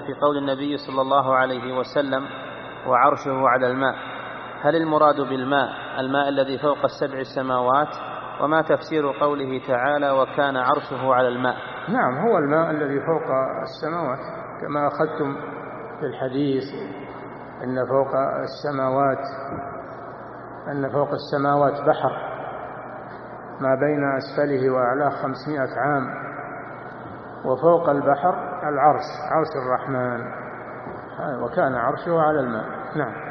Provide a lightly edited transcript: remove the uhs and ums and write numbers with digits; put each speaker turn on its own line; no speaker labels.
في قول النبي صلى الله عليه وسلم وعرشه على الماء، هل المراد بالماء الماء الذي فوق السبع السماوات؟ وما تفسير قوله تعالى وكان عرشه على الماء؟
نعم، هو الماء الذي فوق السماوات، كما أخذتم في الحديث أن فوق السماوات بحر ما بين أسفله وأعلاه 500 عام، وفوق البحر العرش، عرش الرحمن، وكان عرشه على الماء. نعم.